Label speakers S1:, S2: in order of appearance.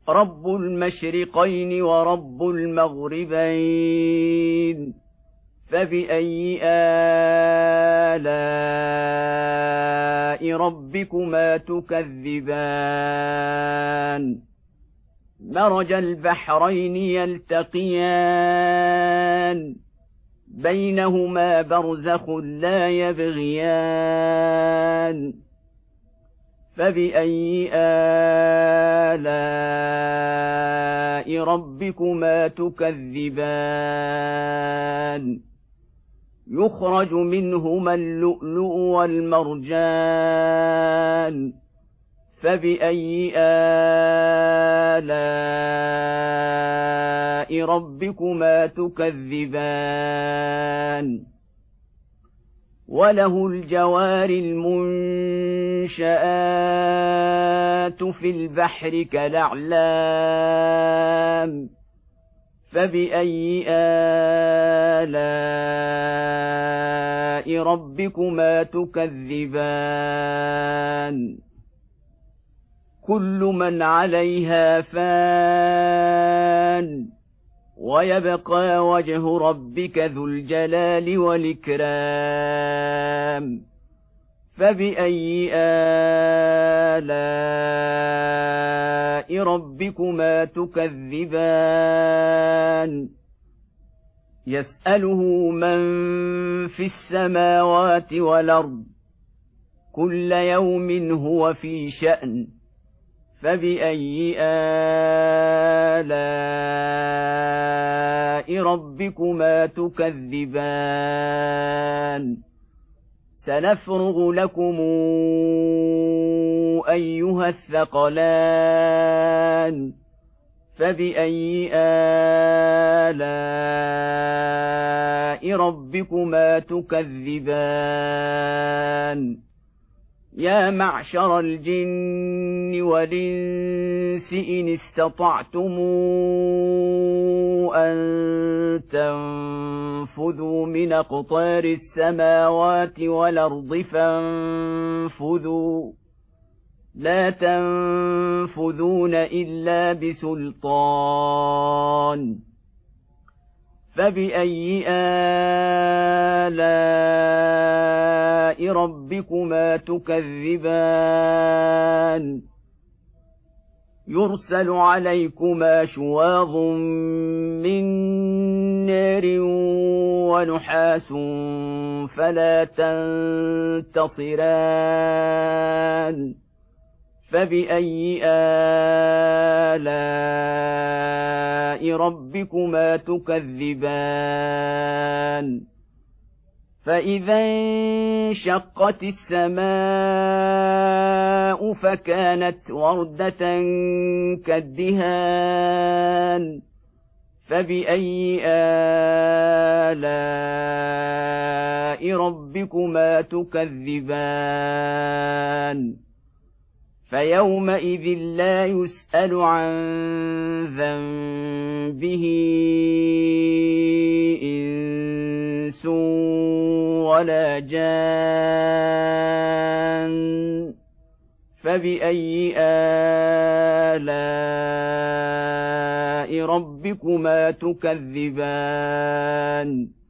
S1: رب المشرقين ورب المغربين فبأي آلاء ربكما تكذبان مرج البحرين يلتقيان بينهما برزخ لا يبغيان فبأي آلاء ربكما تكذبان يخرج منهما اللؤلؤ والمرجان فبأي آلاء ربكما تكذبان وله الجوار المنشآت في البحر كالأعلام فبأي آلاء ربكما تكذبان كل من عليها فان ويبقى وجه ربك ذو الجلال والإكرام فبأي آلاء ربكما تكذبان يسأله من في السماوات والأرض كل يوم هو في شأن فبأي آلاء ربكما تكذبان سنفرغ لكم أيها الثقلان فبأي آلاء ربكما تكذبان يا معشر الجن والإنس إن استطعتم أن تنفذوا من أقطار السماوات والأرض فانفذوا لا تنفذون إلا بسلطان فبأي آلاء ربكما تكذبان يرسل عليكما شواظ من نار ونحاس فلا تنتصران فبأي آلاء ربكما تكذبان فإذا انشقت السماء فكانت وردة كالدهان فبأي آلاء ربكما تكذبان فيومئذ لا يسأل عن ذنبه إنس ولا جان فبأي آلاء ربكما تكذبان